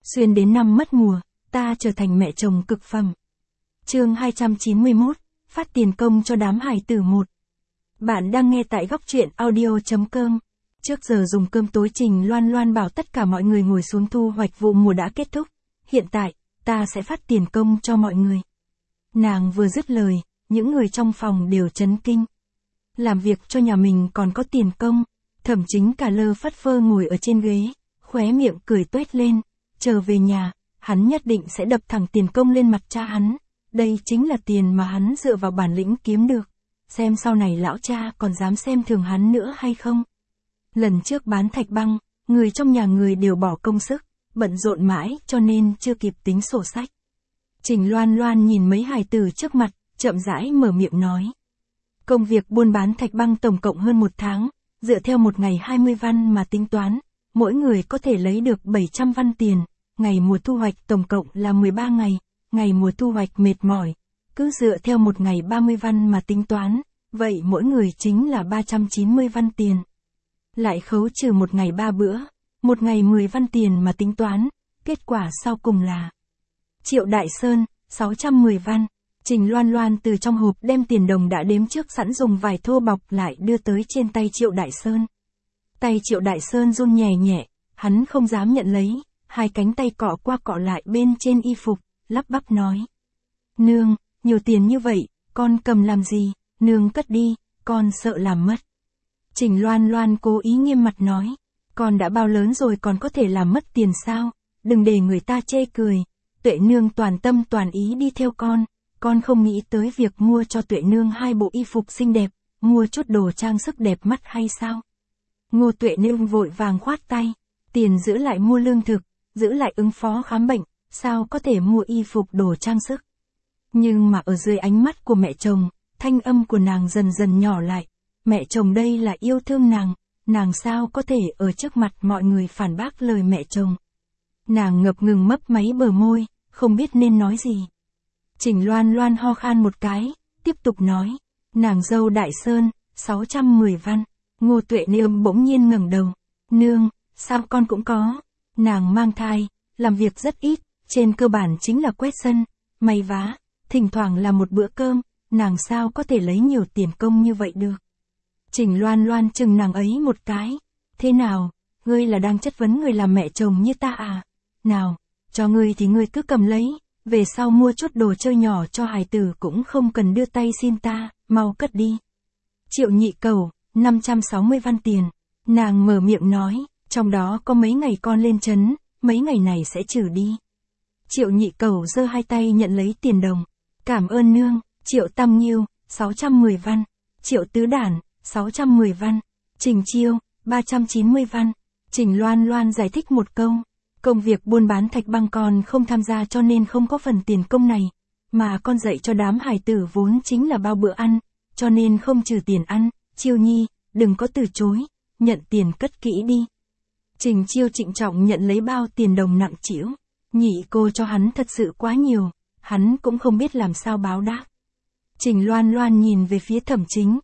Xuyên đến năm mất mùa, ta trở thành mẹ chồng cực phẩm. Chương 291, phát tiền công cho đám hài tử 1. Bạn đang nghe tại góc truyện audio.com. Trước giờ dùng cơm tối Trình Loan Loan bảo tất cả mọi người ngồi xuống thu hoạch vụ mùa đã kết thúc. Hiện tại, ta sẽ phát tiền công cho mọi người. Nàng vừa dứt lời, những người trong phòng đều chấn kinh. Làm việc cho nhà mình còn có tiền công. Thẩm Chính cả lơ phất phơ ngồi ở trên ghế, khóe miệng cười tuét lên. Trở về nhà, hắn nhất định sẽ đập thẳng tiền công lên mặt cha hắn. Đây chính là tiền mà hắn dựa vào bản lĩnh kiếm được. Xem sau này lão cha còn dám xem thường hắn nữa hay không. Lần trước bán thạch băng, người trong nhà người đều bỏ công sức, bận rộn mãi cho nên chưa kịp tính sổ sách. Trình Loan Loan nhìn mấy hài tử trước mặt, chậm rãi mở miệng nói. Công việc buôn bán thạch băng tổng cộng hơn 1 tháng, dựa theo một ngày 20 văn mà tính toán, mỗi người có thể lấy được 700 văn tiền, ngày mùa thu hoạch tổng cộng là 13 ngày, ngày mùa thu hoạch mệt mỏi, cứ dựa theo một ngày 30 văn mà tính toán, vậy mỗi người chính là 390 văn tiền. Lại khấu trừ một ngày 3 bữa, một ngày 10 văn tiền mà tính toán, kết quả sau cùng là Triệu Đại Sơn, 610 văn. Trình Loan Loan từ trong hộp đem tiền đồng đã đếm trước sẵn dùng vải thô bọc lại đưa tới trên tay Triệu Đại Sơn. Tay Triệu Đại Sơn run nhẹ nhẹ, hắn không dám nhận lấy, hai cánh tay cọ qua cọ lại bên trên y phục, lắp bắp nói. Nương, nhiều tiền như vậy, con cầm làm gì, nương cất đi, con sợ làm mất. Trình Loan Loan cố ý nghiêm mặt nói, con đã bao lớn rồi còn có thể làm mất tiền sao, đừng để người ta chê cười. Tuệ nương toàn tâm toàn ý đi theo con không nghĩ tới việc mua cho Tuệ nương 2 bộ y phục xinh đẹp, mua chút đồ trang sức đẹp mắt hay sao. Ngô Tuệ nương vội vàng khoát tay, tiền giữ lại mua lương thực, giữ lại ứng phó khám bệnh, sao có thể mua y phục đồ trang sức. Nhưng mà ở dưới ánh mắt của mẹ chồng, thanh âm của nàng dần dần nhỏ lại, mẹ chồng đây là yêu thương nàng sao có thể ở trước mặt mọi người phản bác lời mẹ chồng. Nàng ngập ngừng mấp máy bờ môi, không biết nên nói gì. Trình Loan Loan ho khan một cái, tiếp tục nói, nàng dâu Đại Sơn, 610 văn. Ngô Tuệ nương bỗng nhiên ngẩng đầu, nương, sao con cũng có, nàng mang thai, làm việc rất ít, trên cơ bản chính là quét sân, may vá, thỉnh thoảng là một bữa cơm, nàng sao có thể lấy nhiều tiền công như vậy được. Trình Loan Loan chừng nàng ấy một cái, thế nào, ngươi là đang chất vấn người làm mẹ chồng như ta à, nào, cho ngươi thì ngươi cứ cầm lấy, về sau mua chút đồ chơi nhỏ cho hài tử cũng không cần đưa tay xin ta, mau cất đi. Triệu Nhị Cẩu, 560 văn tiền, nàng mở miệng nói, trong đó có mấy ngày con lên trấn, mấy ngày này sẽ trừ đi. Triệu Nhị Cẩu giơ hai tay nhận lấy tiền đồng, cảm ơn nương. Triệu Tam Nhiêu, 610 văn. Triệu Tứ Đản, 610 văn. Trình Chiêu, 390 văn. Trình Loan Loan giải thích một câu, công việc buôn bán thạch băng con không tham gia cho nên không có phần tiền công này, mà con dạy cho đám hài tử vốn chính là bao bữa ăn, cho nên không trừ tiền ăn. Chiêu nhi, đừng có từ chối, nhận tiền cất kỹ đi. Trình Chiêu trịnh trọng nhận lấy bao tiền đồng nặng trĩu, nhị cô cho hắn thật sự quá nhiều, hắn cũng không biết làm sao báo đáp. Trình Loan Loan nhìn về phía Thẩm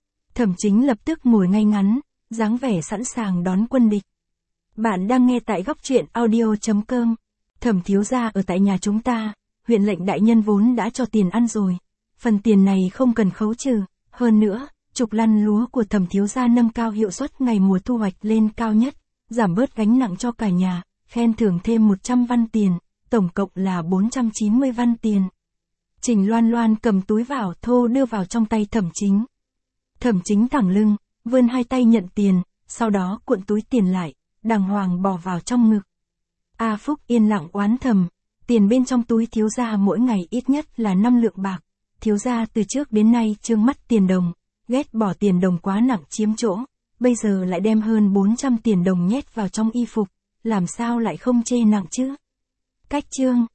Chính lập tức ngồi ngay ngắn, dáng vẻ sẵn sàng đón quân địch. Bạn đang nghe tại góc truyện audio.com. Thẩm thiếu gia ở tại nhà chúng ta, huyện lệnh đại nhân vốn đã cho tiền ăn rồi, phần tiền này không cần khấu trừ, hơn nữa, trục lăn lúa của Thẩm thiếu gia nâng cao hiệu suất ngày mùa thu hoạch lên cao nhất, giảm bớt gánh nặng cho cả nhà, khen thưởng thêm 100 văn tiền, tổng cộng là 490 văn tiền. Trình Loan Loan cầm túi vải thô đưa vào trong tay Thẩm Chính. Thẩm Chính thẳng lưng, vươn hai tay nhận tiền, sau đó cuộn túi tiền lại, đàng hoàng bỏ vào trong ngực. A Phúc yên lặng oán thầm, tiền bên trong túi thiếu gia mỗi ngày ít nhất là 5 lượng bạc, thiếu gia từ trước đến nay trương mắt tiền đồng, ghét bỏ tiền đồng quá nặng chiếm chỗ, bây giờ lại đem hơn 400 tiền đồng nhét vào trong y phục, làm sao lại không chê nặng chứ. Cách chương